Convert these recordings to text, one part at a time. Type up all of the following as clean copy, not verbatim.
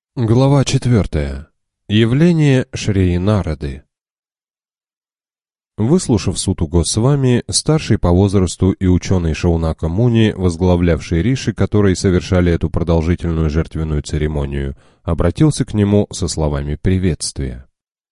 Глава 4. Явление Шри Нарады. Выслушав Суту Госвами, старший по возрасту и ученый Шаунака Муни, возглавлявший риши, которые совершали эту продолжительную жертвенную церемонию, обратился к нему со словами приветствия.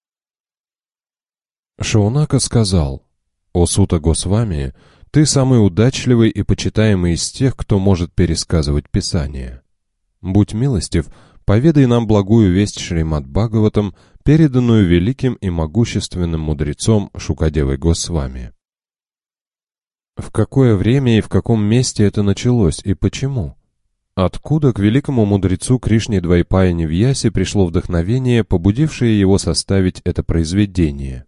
Шаунака сказал: «О Сута Госвами, ты самый удачливый и почитаемый из тех, кто может пересказывать Писание. Будь милостив, поведай нам благую весть Шримад Бхагаватам, переданную великим и могущественным мудрецом Шукадевой Госвами. В какое время и в каком месте это началось, и почему? Откуда к великому мудрецу Кришне Двайпаяне Вьясе пришло вдохновение, побудившее его составить это произведение?»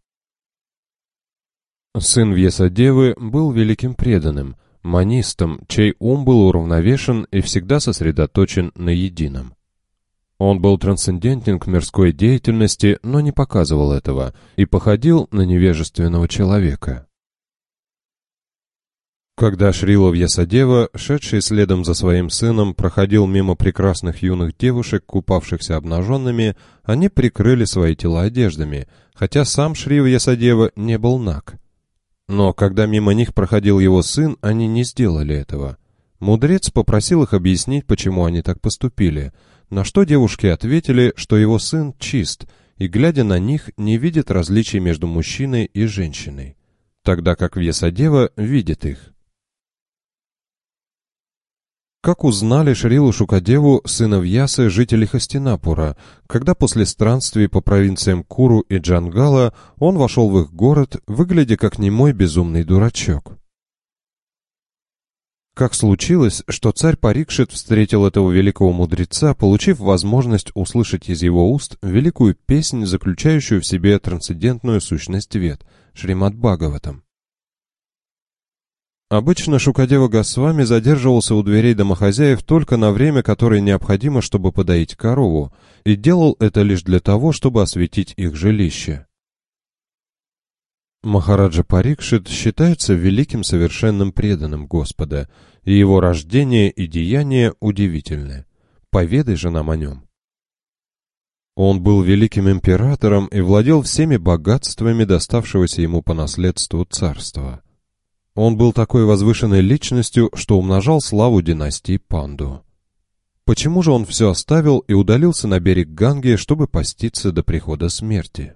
Сын Вьясадевы был великим преданным, манистом, чей ум был уравновешен и всегда сосредоточен на едином. Он был трансцендентен к мирской деятельности, но не показывал этого, и походил на невежественного человека. Когда Шрила Вьясадева, шедший следом за своим сыном, проходил мимо прекрасных юных девушек, купавшихся обнаженными, они прикрыли свои тела одеждами, хотя сам Шри Вьясадева не был наг. Но когда мимо них проходил его сын, они не сделали этого. Мудрец попросил их объяснить, почему они так поступили, на что девушки ответили, что его сын чист, и, глядя на них, не видит различий между мужчиной и женщиной, тогда как Вьясадева видит их. Как узнали Шрилу Шукадеву, сына Вьясы, жители Хастинапура, когда после странствий по провинциям Куру и Джангала он вошел в их город, выглядя как немой безумный дурачок? Как случилось, что царь Парикшит встретил этого великого мудреца, получив возможность услышать из его уст великую песнь, заключающую в себе трансцендентную сущность Вед, Шримад Бхагаватам? Обычно Шукадева Госвами задерживался у дверей домохозяев только на время, которое необходимо, чтобы подоить корову, и делал это лишь для того, чтобы осветить их жилище. Махараджа Парикшит считается великим совершенным преданным Господа, и его рождение и деяния удивительны. Поведай же нам о нем. Он был великим императором и владел всеми богатствами, доставшегося ему по наследству царства. Он был такой возвышенной личностью, что умножал славу династии Панду. Почему же он все оставил и удалился на берег Ганги, чтобы поститься до прихода смерти?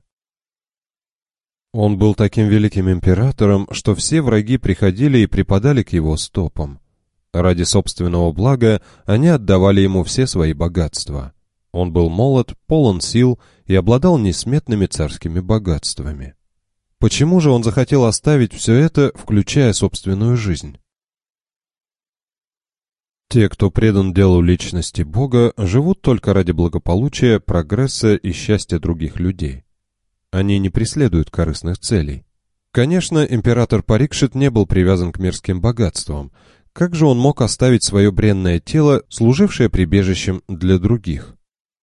Он был таким великим императором, что все враги приходили и припадали к его стопам. Ради собственного блага они отдавали ему все свои богатства. Он был молод, полон сил и обладал несметными царскими богатствами. Почему же он захотел оставить все это, включая собственную жизнь? Те, кто предан делу личности Бога, живут только ради благополучия, прогресса и счастья других людей. Они не преследуют корыстных целей. Конечно, император Парикшит не был привязан к мирским богатствам. Как же он мог оставить свое бренное тело, служившее прибежищем для других?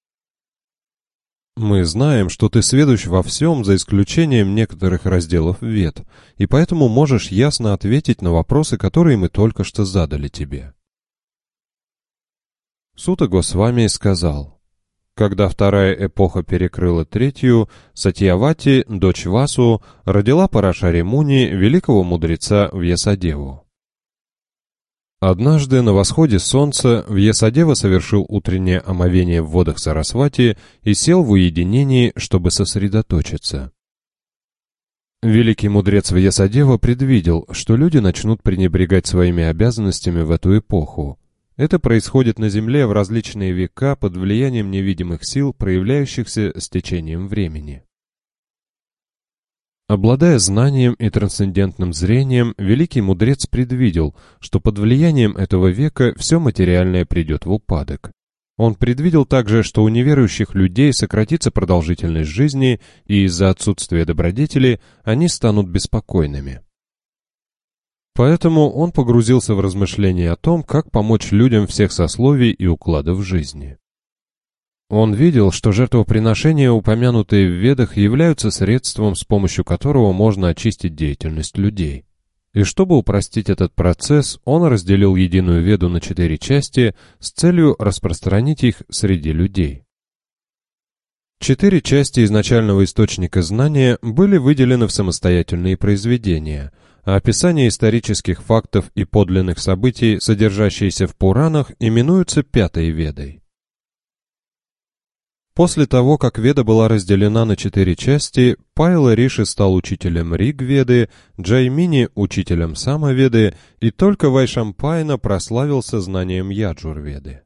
Мы знаем, что ты сведущ во всем, за исключением некоторых разделов Вед, и поэтому можешь ясно ответить на вопросы, которые мы только что задали тебе. Сута Госвами сказал: когда вторая эпоха перекрыла третью, Сатьявати, дочь Васу, родила Парашари Муни, великого мудреца Вьясадеву. Однажды на восходе солнца Вьясадева совершил утреннее омовение в водах Сарасвати и сел в уединении, чтобы сосредоточиться. Великий мудрец Вьясадева предвидел, что люди начнут пренебрегать своими обязанностями в эту эпоху. Это происходит на Земле в различные века под влиянием невидимых сил, проявляющихся с течением времени. Обладая знанием и трансцендентным зрением, великий мудрец предвидел, что под влиянием этого века все материальное придет в упадок. Он предвидел также, что у неверующих людей сократится продолжительность жизни, и из-за отсутствия добродетели они станут беспокойными. Поэтому он погрузился в размышления о том, как помочь людям всех сословий и укладов жизни. Он видел, что жертвоприношения, упомянутые в Ведах, являются средством, с помощью которого можно очистить деятельность людей. И чтобы упростить этот процесс, он разделил единую Веду на 4 части с целью распространить их среди людей. 4 части изначального источника знания были выделены в самостоятельные произведения, а описание исторических фактов и подлинных событий, содержащиеся в Пуранах, именуются Пятой Ведой. После того, как Веда была разделена на 4 части, Пайла Риши стал учителем Риг-Веды, Джаймини – учителем Сама-Веды, и только Вайшампайна прославился знанием Яджур-Веды.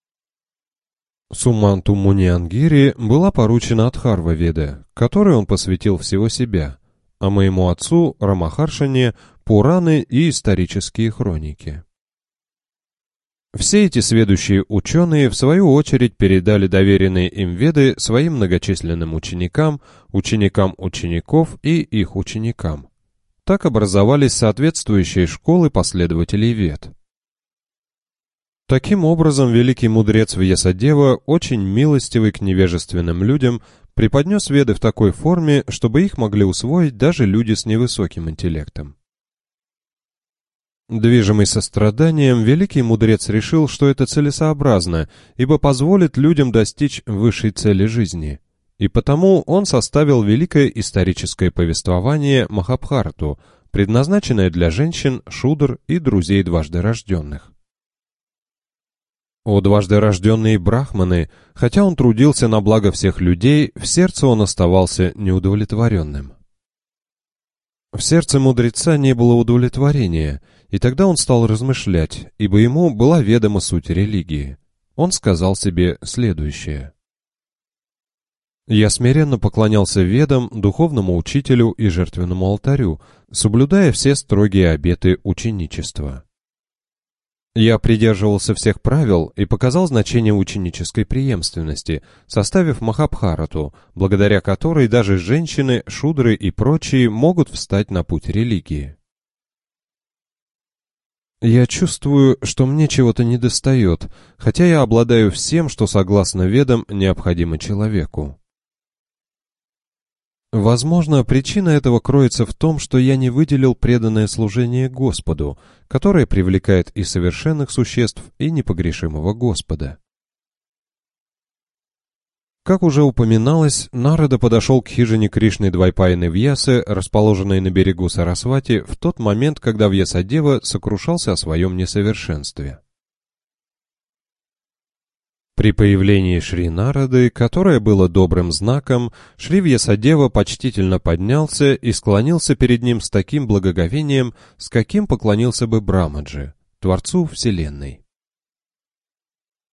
Суманту Муниангири была поручена Адхарва-Веда, которой он посвятил всего себя, а моему отцу Рамахаршане – Пураны и исторические хроники. Все эти сведущие ученые, в свою очередь, передали доверенные им веды своим многочисленным ученикам, ученикам учеников и их ученикам. Так образовались соответствующие школы последователей вед. Таким образом, великий мудрец Вьясадева, очень милостивый к невежественным людям, преподнес веды в такой форме, чтобы их могли усвоить даже люди с невысоким интеллектом. Движимый состраданием, великий мудрец решил, что это целесообразно, ибо позволит людям достичь высшей цели жизни. И потому он составил великое историческое повествование Махабхарату, предназначенное для женщин, шудр и друзей дважды рожденных. О дважды рожденные брахманы, хотя он трудился на благо всех людей, в сердце он оставался неудовлетворенным. В сердце мудреца не было удовлетворения, и тогда он стал размышлять, ибо ему была ведома суть религии. Он сказал себе следующее. «Я смиренно поклонялся ведам, духовному учителю и жертвенному алтарю, соблюдая все строгие обеты ученичества. Я придерживался всех правил и показал значение ученической преемственности, составив Махабхарату, благодаря которой даже женщины, шудры и прочие могут встать на путь религии. Я чувствую, что мне чего-то недостает, хотя я обладаю всем, что согласно ведам необходимо человеку. Возможно, причина этого кроется в том, что я не выделил преданное служение Господу, которое привлекает и совершенных существ, и непогрешимого Господа. Как уже упоминалось, Нарада подошел к хижине Кришны Двайпаяны Вьясы, расположенной на берегу Сарасвати, в тот момент, когда Вьясадева сокрушался о своем несовершенстве. При появлении Шри Нарады, которое было добрым знаком, Шри Вьясадева почтительно поднялся и склонился перед ним с таким благоговением, с каким поклонился бы Брамаджи, Творцу Вселенной.